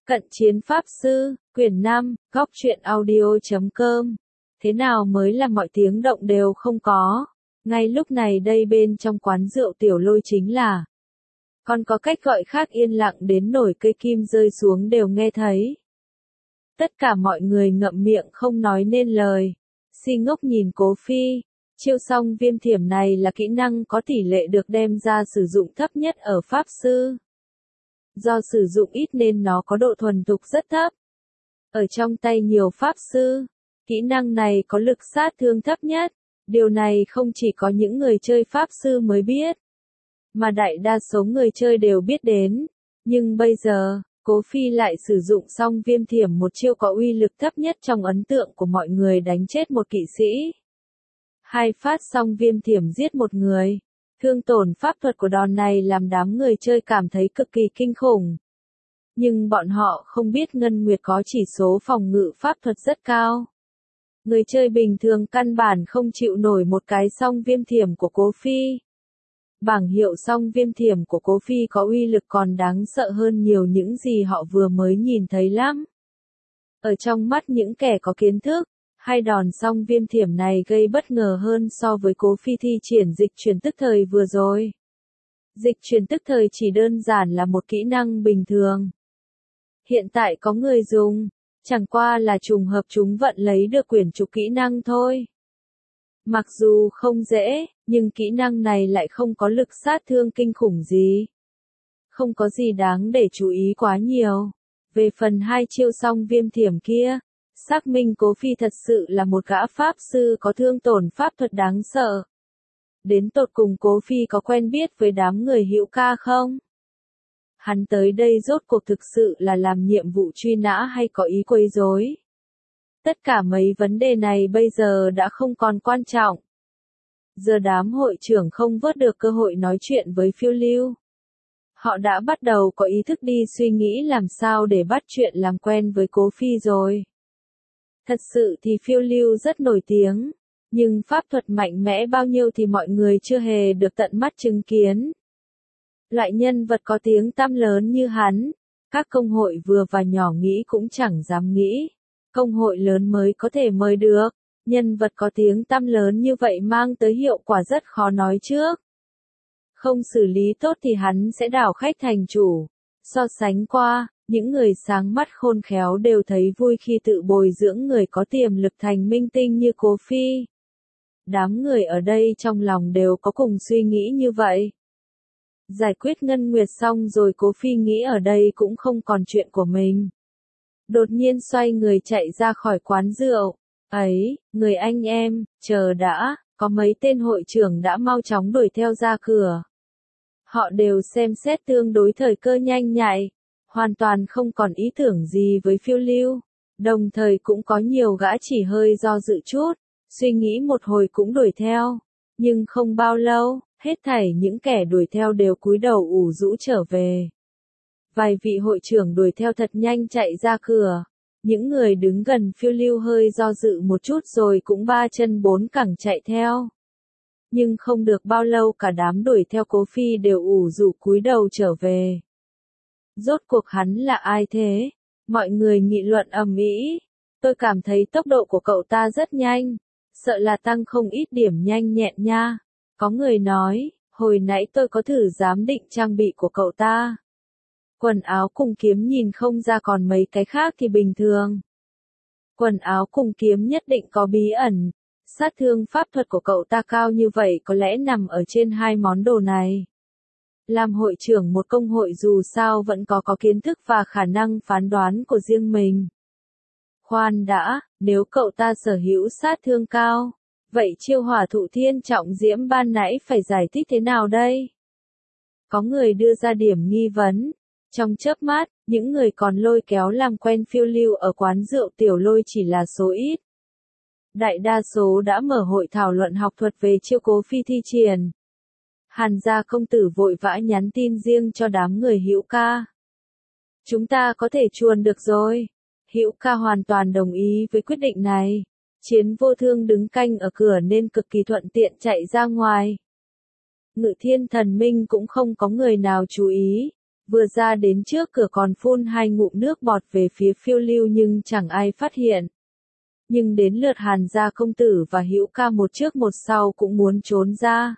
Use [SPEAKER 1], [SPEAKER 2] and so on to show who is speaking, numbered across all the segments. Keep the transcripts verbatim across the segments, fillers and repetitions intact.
[SPEAKER 1] Cận chiến Pháp Sư, quyển năm, góc truyện audio chấm com. Thế nào mới là mọi tiếng động đều không có? Ngay lúc này đây bên trong quán rượu Tiểu Lôi chính là. Còn có cách gọi khác yên lặng đến nổi cây kim rơi xuống đều nghe thấy. Tất cả mọi người ngậm miệng không nói nên lời. Si ngốc nhìn Cố Phi. Chiêu song viêm thiểm này là kỹ năng có tỷ lệ được đem ra sử dụng thấp nhất ở Pháp Sư. Do sử dụng ít nên nó có độ thuần thục rất thấp. Ở trong tay nhiều Pháp Sư, kỹ năng này có lực sát thương thấp nhất. Điều này không chỉ có những người chơi Pháp Sư mới biết, mà đại đa số người chơi đều biết đến. Nhưng bây giờ, Cố Phi lại sử dụng song viêm thiểm, một chiêu có uy lực thấp nhất trong ấn tượng của mọi người, đánh chết một kỵ sĩ. Hai phát song viêm thiểm giết một người. Thương tổn pháp thuật của đòn này làm đám người chơi cảm thấy cực kỳ kinh khủng. Nhưng bọn họ không biết Ngân Nguyệt có chỉ số phòng ngự pháp thuật rất cao. Người chơi bình thường căn bản không chịu nổi một cái song viêm thiểm của Cố Phi. Bảng hiệu song viêm thiểm của Cố Phi có uy lực còn đáng sợ hơn nhiều những gì họ vừa mới nhìn thấy lắm. Ở trong mắt những kẻ có kiến thức, hai đòn song viêm thiểm này gây bất ngờ hơn so với Cố Phi thi triển dịch chuyển tức thời vừa rồi. Dịch chuyển tức thời chỉ đơn giản là một kỹ năng bình thường. Hiện tại có người dùng, chẳng qua là trùng hợp chúng vận lấy được quyển trục kỹ năng thôi. Mặc dù không dễ, nhưng kỹ năng này lại không có lực sát thương kinh khủng gì. Không có gì đáng để chú ý quá nhiều. Về phần hai chiêu song viêm thiểm kia, xác minh Cố Phi thật sự là một gã Pháp Sư có thương tổn pháp thuật đáng sợ. Đến tột cùng Cố Phi có quen biết với đám người Hữu Ca không? Hắn tới đây rốt cuộc thực sự là làm nhiệm vụ truy nã hay có ý quấy rối? Tất cả mấy vấn đề này bây giờ đã không còn quan trọng. Giờ đám hội trưởng không vớt được cơ hội nói chuyện với Phiêu Lưu. Họ đã bắt đầu có ý thức đi suy nghĩ làm sao để bắt chuyện làm quen với Cố Phi rồi. Thật sự thì Phiêu Lưu rất nổi tiếng, nhưng pháp thuật mạnh mẽ bao nhiêu thì mọi người chưa hề được tận mắt chứng kiến. Loại nhân vật có tiếng tăm lớn như hắn, các công hội vừa và nhỏ nghĩ cũng chẳng dám nghĩ. Công hội lớn mới có thể mời được, nhân vật có tiếng tăm lớn như vậy mang tới hiệu quả rất khó nói trước. Không xử lý tốt thì hắn sẽ đảo khách thành chủ. So sánh qua, những người sáng mắt khôn khéo đều thấy vui khi tự bồi dưỡng người có tiềm lực thành minh tinh như Cố Phi. Đám người ở đây trong lòng đều có cùng suy nghĩ như vậy. Giải quyết Ngân Nguyệt xong rồi Cố Phi nghĩ ở đây cũng không còn chuyện của mình. Đột nhiên xoay người chạy ra khỏi quán rượu. Ấy, người anh em, chờ đã, có mấy tên hội trưởng đã mau chóng đuổi theo ra cửa. Họ đều xem xét tương đối thời cơ nhanh nhạy, hoàn toàn không còn ý tưởng gì với Phiêu Lưu, đồng thời cũng có nhiều gã chỉ hơi do dự chút, suy nghĩ một hồi cũng đuổi theo, nhưng không bao lâu, hết thảy những kẻ đuổi theo đều cúi đầu ủ rũ trở về. Vài vị hội trưởng đuổi theo thật nhanh chạy ra cửa, những người đứng gần Phiêu Lưu hơi do dự một chút rồi cũng ba chân bốn cẳng chạy theo. Nhưng không được bao lâu cả đám đuổi theo Cố Phi đều ủ rũ cúi đầu trở về. Rốt cuộc hắn là ai thế? Mọi người nghị luận ầm ĩ. Tôi cảm thấy tốc độ của cậu ta rất nhanh, sợ là tăng không ít điểm nhanh nhẹn nha. Có người nói, hồi nãy tôi có thử giám định trang bị của cậu ta. Quần áo cùng kiếm nhìn không ra, còn mấy cái khác thì bình thường. Quần áo cùng kiếm nhất định có bí ẩn. Sát thương pháp thuật của cậu ta cao như vậy có lẽ nằm ở trên hai món đồ này. Làm hội trưởng một công hội dù sao vẫn có có kiến thức và khả năng phán đoán của riêng mình. Khoan đã, nếu cậu ta sở hữu sát thương cao, vậy chiêu hỏa thụ thiên trọng diễm ban nãy phải giải thích thế nào đây? Có người đưa ra điểm nghi vấn. Trong chớp mắt, những người còn lôi kéo làm quen Phiêu Lưu ở quán rượu Tiểu Lôi chỉ là số ít. Đại đa số đã mở hội thảo luận học thuật về chiêu Cố Phi thi triển. Hàn gia công tử vội vã nhắn tin riêng cho đám người Hữu Ca. Chúng ta có thể chuồn được rồi. Hữu Ca hoàn toàn đồng ý với quyết định này. Chiến Vô Thương đứng canh ở cửa nên cực kỳ thuận tiện chạy ra ngoài. Ngự Thiên Thần Minh cũng không có người nào chú ý. Vừa ra đến trước cửa còn phun hai ngụm nước bọt về phía phiêu lưu nhưng chẳng ai phát hiện. Nhưng đến lượt Hàn gia công tử và Hữu Ca một trước một sau cũng muốn trốn ra.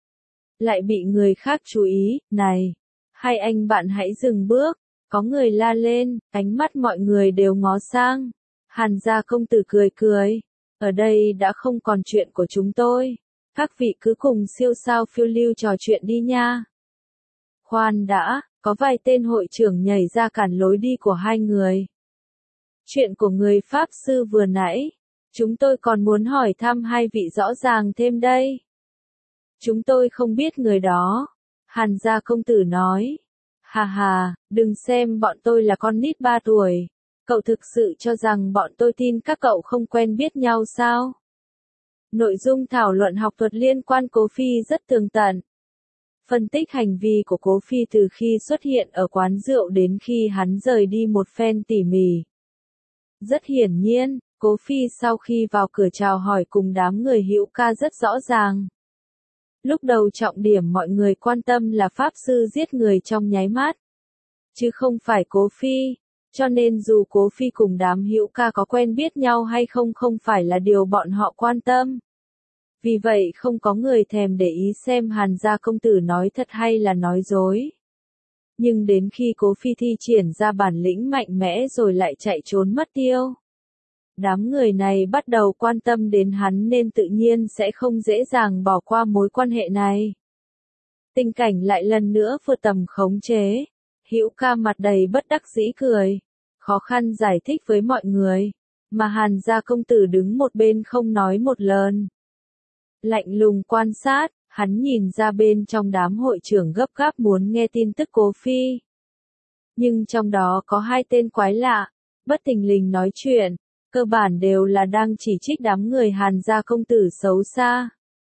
[SPEAKER 1] Lại bị người khác chú ý, này, hai anh bạn hãy dừng bước, có người la lên, ánh mắt mọi người đều ngó sang. Hàn gia công tử cười cười, ở đây đã không còn chuyện của chúng tôi, các vị cứ cùng siêu sao phiêu lưu trò chuyện đi nha. Khoan đã, có vài tên hội trưởng nhảy ra cản lối đi của hai người. Chuyện của người Pháp sư vừa nãy, chúng tôi còn muốn hỏi thăm hai vị rõ ràng thêm đây. Chúng tôi không biết người đó, Hàn gia công tử nói. Hà hà, đừng xem bọn tôi là con nít ba tuổi. Cậu thực sự cho rằng bọn tôi tin các cậu không quen biết nhau sao? Nội dung thảo luận học thuật liên quan Cố Phi rất tường tận. Phân tích hành vi của Cố Phi từ khi xuất hiện ở quán rượu đến khi hắn rời đi một phen tỉ mỉ. Rất hiển nhiên, Cố Phi sau khi vào cửa chào hỏi cùng đám người Hữu Ca rất rõ ràng. Lúc đầu trọng điểm mọi người quan tâm là Pháp sư giết người trong nháy mắt, chứ không phải Cố Phi, cho nên dù Cố Phi cùng đám Hữu Ca có quen biết nhau hay không không phải là điều bọn họ quan tâm. Vì vậy không có người thèm để ý xem Hàn gia công tử nói thật hay là nói dối. Nhưng đến khi Cố Phi thi triển ra bản lĩnh mạnh mẽ rồi lại chạy trốn mất tiêu. Đám người này bắt đầu quan tâm đến hắn nên tự nhiên sẽ không dễ dàng bỏ qua mối quan hệ này. Tình cảnh lại lần nữa vượt tầm khống chế. Hữu Ca mặt đầy bất đắc dĩ cười, khó khăn giải thích với mọi người, mà Hàn gia công tử đứng một bên không nói một lời. Lạnh lùng quan sát, hắn nhìn ra bên trong đám hội trưởng gấp gáp muốn nghe tin tức Cố Phi. Nhưng trong đó có hai tên quái lạ, bất thình lình nói chuyện, cơ bản đều là đang chỉ trích đám người Hàn gia công tử xấu xa.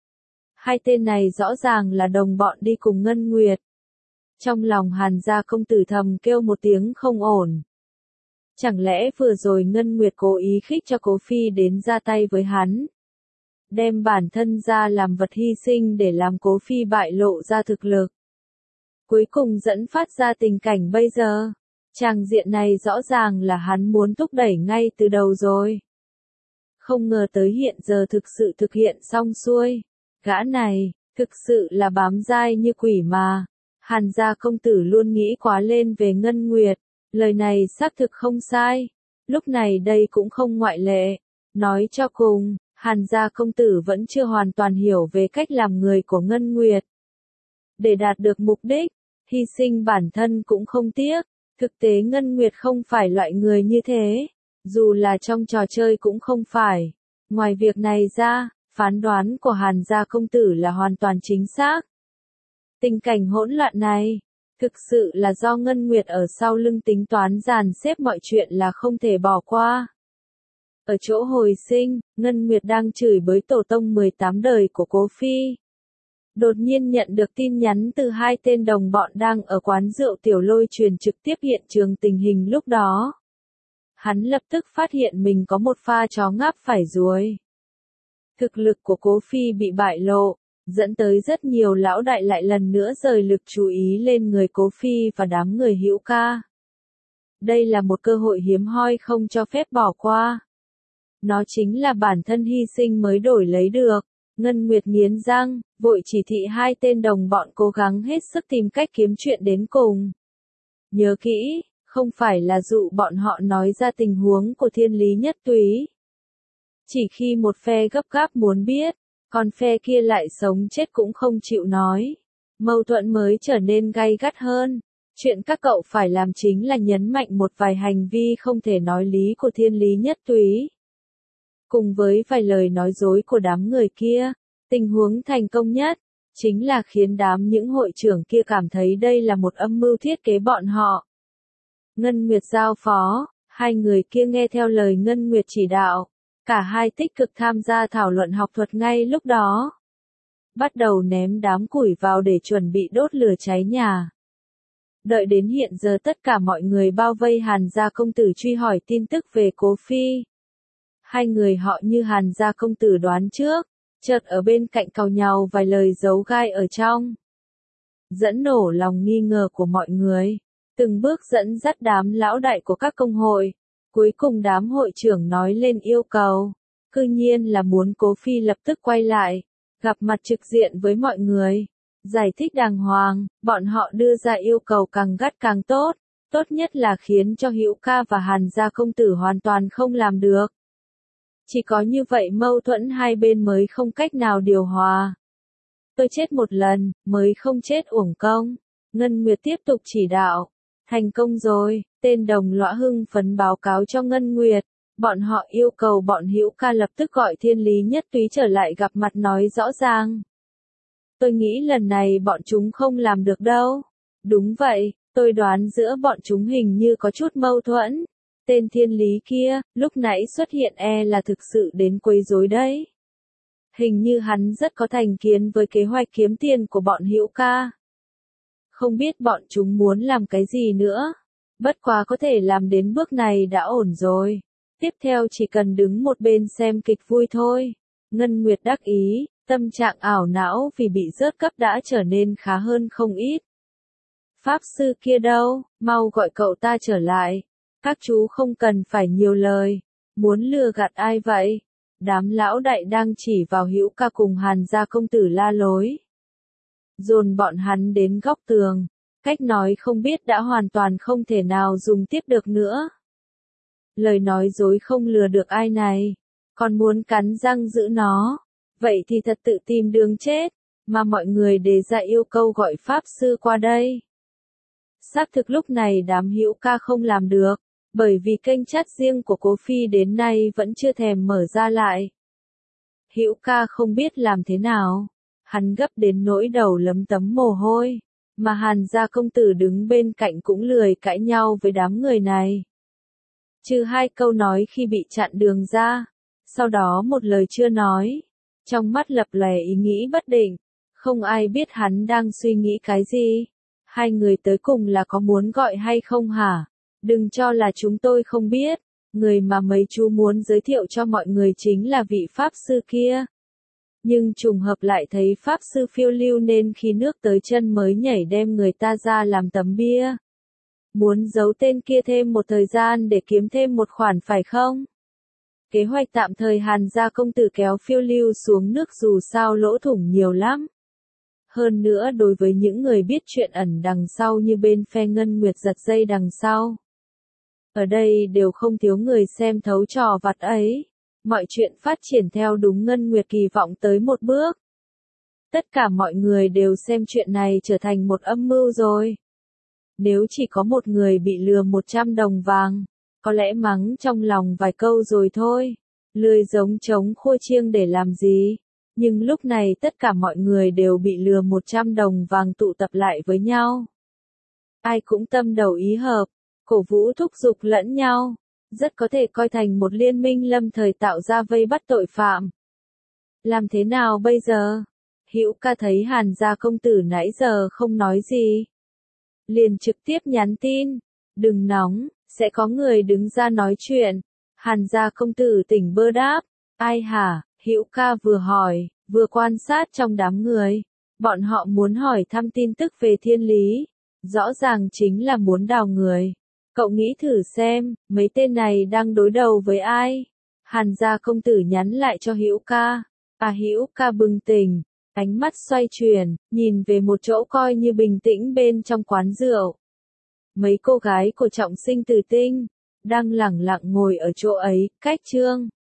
[SPEAKER 1] Hai tên này rõ ràng là đồng bọn đi cùng Ngân Nguyệt. Trong lòng Hàn gia công tử thầm kêu một tiếng không ổn. Chẳng lẽ vừa rồi Ngân Nguyệt cố ý khích cho Cố Phi đến ra tay với hắn? Đem bản thân ra làm vật hy sinh để làm Cố Phi bại lộ ra thực lực. Cuối cùng dẫn phát ra tình cảnh bây giờ. Tràng diện này rõ ràng là hắn muốn thúc đẩy ngay từ đầu rồi. Không ngờ tới hiện giờ thực sự thực hiện xong xuôi. Gã này, thực sự là bám dai như quỷ mà. Hàn gia công tử luôn nghĩ quá lên về Ngân Nguyệt. Lời này xác thực không sai. Lúc này đây cũng không ngoại lệ. Nói cho cùng, Hàn gia công tử vẫn chưa hoàn toàn hiểu về cách làm người của Ngân Nguyệt. Để đạt được mục đích, hy sinh bản thân cũng không tiếc. Thực tế Ngân Nguyệt không phải loại người như thế. Dù là trong trò chơi cũng không phải. Ngoài việc này ra, phán đoán của Hàn gia công tử là hoàn toàn chính xác. Tình cảnh hỗn loạn này, thực sự là do Ngân Nguyệt ở sau lưng tính toán dàn xếp mọi chuyện là không thể bỏ qua. Ở chỗ hồi sinh, Ngân Nguyệt đang chửi bới tổ tông mười tám đời của Cố Phi. Đột nhiên nhận được tin nhắn từ hai tên đồng bọn đang ở quán rượu Tiểu Lôi truyền trực tiếp hiện trường tình hình lúc đó. Hắn lập tức phát hiện mình có một pha chó ngáp phải ruồi. Thực lực của Cố Phi bị bại lộ, dẫn tới rất nhiều lão đại lại lần nữa rời lực chú ý lên người Cố Phi và đám người Hữu Ca. Đây là một cơ hội hiếm hoi không cho phép bỏ qua. Nó chính là bản thân hy sinh mới đổi lấy được. Ngân Nguyệt nghiến răng, vội chỉ thị hai tên đồng bọn cố gắng hết sức tìm cách kiếm chuyện đến cùng. Nhớ kỹ, không phải là dụ bọn họ nói ra tình huống của Thiên Lý Nhất Túy. Chỉ khi một phe gấp gáp muốn biết, còn phe kia lại sống chết cũng không chịu nói. Mâu thuẫn mới trở nên gay gắt hơn. Chuyện các cậu phải làm chính là nhấn mạnh một vài hành vi không thể nói lý của Thiên Lý Nhất Túy. Cùng với vài lời nói dối của đám người kia, tình huống thành công nhất, chính là khiến đám những hội trưởng kia cảm thấy đây là một âm mưu thiết kế bọn họ. Ngân Nguyệt giao phó, hai người kia nghe theo lời Ngân Nguyệt chỉ đạo, cả hai tích cực tham gia thảo luận học thuật ngay lúc đó. Bắt đầu ném đám củi vào để chuẩn bị đốt lửa cháy nhà. Đợi đến hiện giờ tất cả mọi người bao vây Hàn gia công tử truy hỏi tin tức về Cố Phi. Hai người họ như Hàn gia công tử đoán trước, chợt ở bên cạnh càu nhàu vài lời giấu gai ở trong. Dẫn nổ lòng nghi ngờ của mọi người. từng bước dẫn dắt đám lão đại của các công hội. Cuối cùng đám hội trưởng nói lên yêu cầu, cư nhiên là muốn Cố Phi lập tức quay lại, gặp mặt trực diện với mọi người, giải thích đàng hoàng. Bọn họ đưa ra yêu cầu càng gắt càng tốt, tốt nhất là khiến cho Hữu Ca và Hàn gia công tử hoàn toàn không làm được. Chỉ có như vậy mâu thuẫn hai bên mới không cách nào điều hòa. Tôi chết một lần, mới không chết uổng công. Ngân Nguyệt tiếp tục chỉ đạo. Thành công rồi, tên đồng lõa hưng phấn báo cáo cho Ngân Nguyệt. Bọn họ yêu cầu bọn Hữu Ca lập tức gọi Thiên Lý Nhất Túy trở lại gặp mặt nói rõ ràng. Tôi nghĩ lần này bọn chúng không làm được đâu. Đúng vậy, tôi đoán giữa bọn chúng hình như có chút mâu thuẫn. Tên Thiên Lý kia, lúc nãy xuất hiện e là thực sự đến quấy rối đấy. Hình như hắn rất có thành kiến với kế hoạch kiếm tiền của bọn Hữu Ca. Không biết bọn chúng muốn làm cái gì nữa. Bất quá có thể làm đến bước này đã ổn rồi. Tiếp theo chỉ cần đứng một bên xem kịch vui thôi. Ngân Nguyệt đắc ý, tâm trạng ảo não vì bị rớt cấp đã trở nên khá hơn không ít. Pháp sư kia đâu, mau gọi cậu ta trở lại. Các chú không cần phải nhiều lời. Muốn lừa gạt ai vậy? Đám lão đại đang chỉ vào Hữu Ca cùng Hàn gia công tử la lối. Dồn bọn hắn đến góc tường. Cách nói không biết đã hoàn toàn không thể nào dùng tiếp được nữa. Lời nói dối không lừa được ai này. Còn muốn cắn răng giữ nó. Vậy thì thật tự tìm đường chết. Mà mọi người đề ra yêu cầu gọi pháp sư qua đây. Xác thực lúc này đám Hữu Ca không làm được. Bởi vì kênh chat riêng của Cố Phi đến nay vẫn chưa thèm mở ra lại. Hữu Ca không biết làm thế nào. Hắn gấp đến nỗi đầu lấm tấm mồ hôi. Mà Hàn gia công tử đứng bên cạnh cũng lười cãi nhau với đám người này. Trừ hai câu nói khi bị chặn đường ra. Sau đó một lời chưa nói. Trong mắt lập lòe ý nghĩ bất định. Không ai biết hắn đang suy nghĩ cái gì. Hai người tới cùng là có muốn gọi hay không hả? Đừng cho là chúng tôi không biết. Người mà mấy chú muốn giới thiệu cho mọi người chính là vị pháp sư kia. Nhưng trùng hợp lại thấy pháp sư phiêu lưu nên khi nước tới chân mới nhảy đem người ta ra làm tấm bia. Muốn giấu tên kia thêm một thời gian để kiếm thêm một khoản phải không? Kế hoạch tạm thời Hàn gia công tử kéo phiêu lưu xuống nước dù sao lỗ thủng nhiều lắm. Hơn nữa đối với những người biết chuyện ẩn đằng sau như bên phe Ngân Nguyệt giật dây đằng sau. Ở đây đều không thiếu người xem thấu trò vặt ấy. Mọi chuyện phát triển theo đúng Ngân Nguyệt kỳ vọng tới một bước. Tất cả mọi người đều xem chuyện này trở thành một âm mưu rồi. Nếu chỉ có một người bị lừa một trăm đồng vàng, có lẽ mắng trong lòng vài câu rồi thôi. Lười giống trống khua chiêng để làm gì. Nhưng lúc này tất cả mọi người đều bị lừa một trăm đồng vàng tụ tập lại với nhau. Ai cũng tâm đầu ý hợp, cổ vũ thúc giục lẫn nhau. Rất có thể coi thành một liên minh lâm thời tạo ra vây bắt tội phạm. Làm thế nào bây giờ? Hữu Ca thấy Hàn gia công tử nãy giờ không nói gì. Liền trực tiếp nhắn tin. Đừng nóng, sẽ có người đứng ra nói chuyện. Hàn gia công tử tỉnh bơ đáp. Ai hả? Hữu Ca vừa hỏi, vừa quan sát trong đám người. Bọn họ muốn hỏi thăm tin tức về Thiên Lý. Rõ ràng chính là muốn đào người. Cậu nghĩ thử xem, mấy tên này đang đối đầu với ai? Hàn gia công tử nhắn lại cho Hữu Ca. À Hữu Ca bừng tỉnh, ánh mắt xoay chuyển, nhìn về một chỗ coi như bình tĩnh bên trong quán rượu. Mấy cô gái của Trọng Sinh Từ Tinh, đang lẳng lặng ngồi ở chỗ ấy, cách Trương